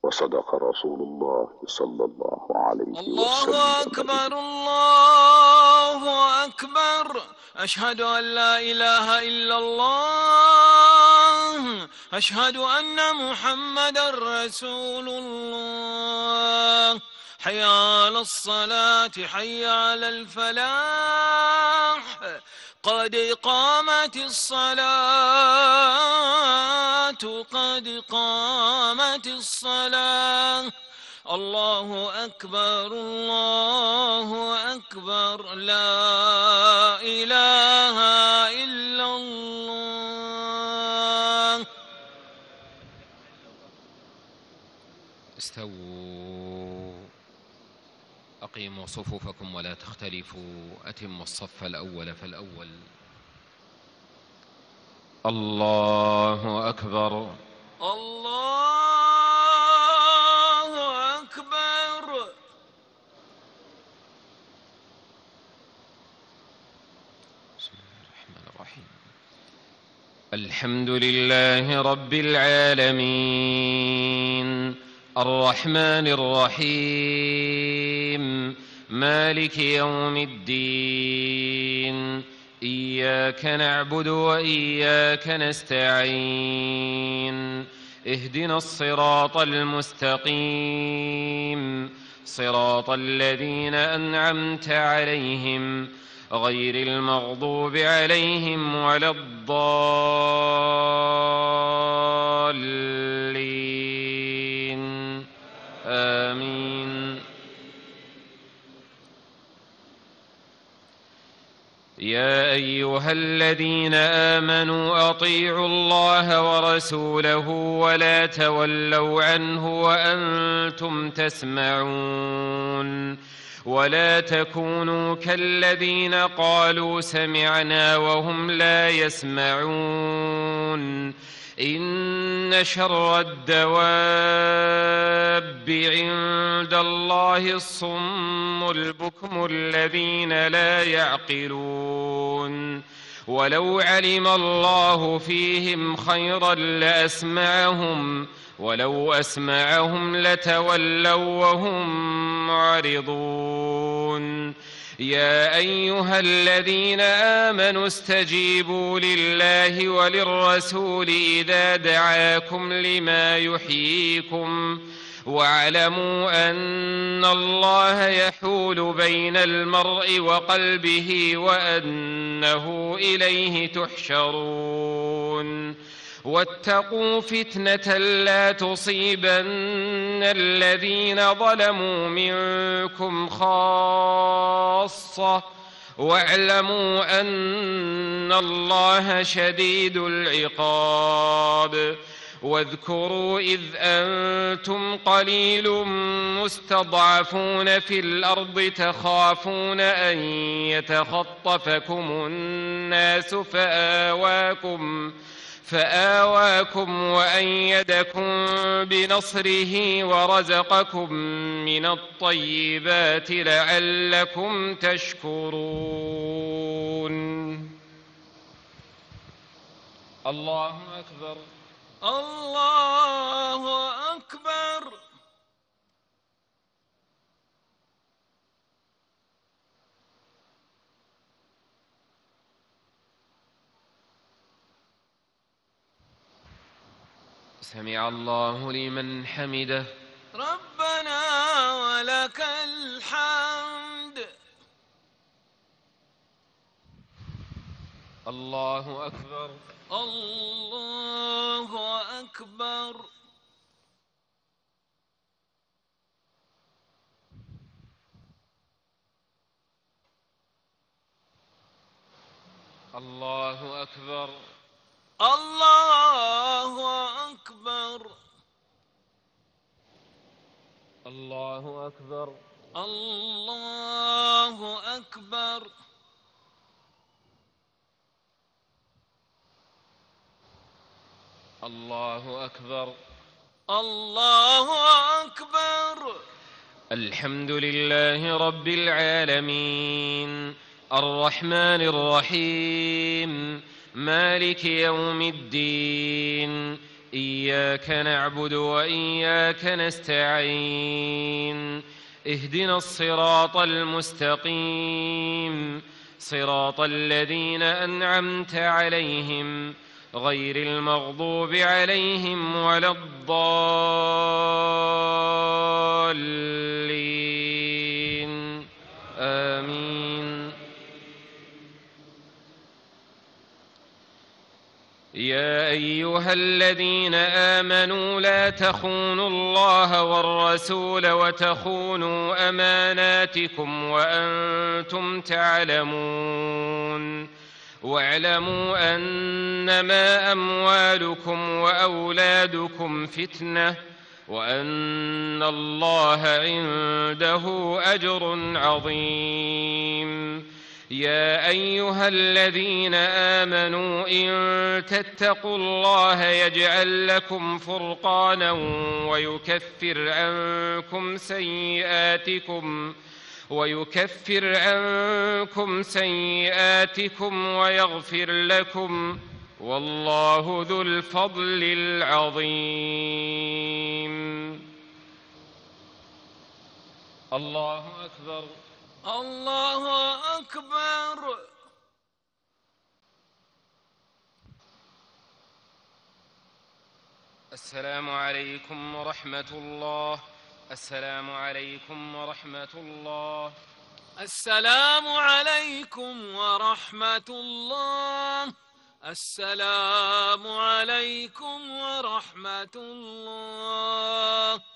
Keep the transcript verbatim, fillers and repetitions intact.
وصدق رسول الله صلى الله عليه الله وسلم. أكبر الله أكبر، أشهد أن لا إله إلا الله، أشهد أن محمدا رسول الله. حي على الصلاة، حي على الفلاح، قد قامت الصلاة، قد قامت الصلاة. الله أكبر الله أكبر، لا إله إلا الله. استووا، أقيموا صفوفكم ولا تختلفوا، أتموا الصف الأول فالأول. الله أكبر الله أكبر. بسم الله الرحمن الرحيم. الحمد لله رب العالمين، الرحمن الرحيم، مالك يوم الدين، إياك نعبد وإياك نستعين، اهدنا الصراط المستقيم، صراط الذين أنعمت عليهم غير المغضوب عليهم ولا الضالين، آمين. يا أيها الذين آمنوا أطيعوا الله ورسوله ولا تولوا عنه وأنتم تسمعون، ولا تكونوا كالذين قالوا سمعنا وهم لا يسمعون. إن شر الدواب عند الله الصم البكم الذين لا يعقلون. ولو علم الله فيهم خيرا لأسمعهم، ولو أسمعهم لتولوا وهم معرضون. يا أيها الذين آمنوا استجيبوا لله وللرسول إذا دعاكم لما يحييكم، واعلموا أن الله يحول بين المرء وقلبه وأنه إليه تحشرون. واتقوا فتنة لا تصيبن الذين ظلموا منكم خاصة، واعلموا أن الله شديد العقاب. واذكروا إذ أنتم قليل مستضعفون في الأرض تخافون أن يتخطفكم الناس فآواكم فآواكم وأيدكم بنصره ورزقكم من الطيبات لعلكم تشكرون. الله أكبر الله أكبر. سمع الله لمن حمده. ربنا ولك الحمد. الله أكبر الله أكبر. الله أكبر الله أكبر. الله أكبر الله أكبر. الله أكبر الله أكبر. الحمد لله رب العالمين، الرحمن الرحيم، مالك يوم الدين، إياك نعبد وإياك نستعين اهدنا الصراط المستقيم صراط الذين أنعمت عليهم غير المغضوب عليهم ولا الضالين آمين. يا أيها الذين آمنوا لا تخونوا الله والرسول وتخونوا أماناتكم وأنتم تعلمون واعلموا أنما أموالكم وأولادكم فتنة وأن الله عنده أجر عظيم. يا أيها الذين آمنوا إن تتقوا الله يجعل لكم فرقانا ويكفر عنكم سيئاتكم ويكفر عنكم سيئاتكم ويغفر لكم والله ذو الفضل العظيم. الله أكبر. الله أكبر. السلام عليكم ورحمة الله. السلام عليكم ورحمة الله. السلام عليكم ورحمة الله. السلام عليكم ورحمة الله.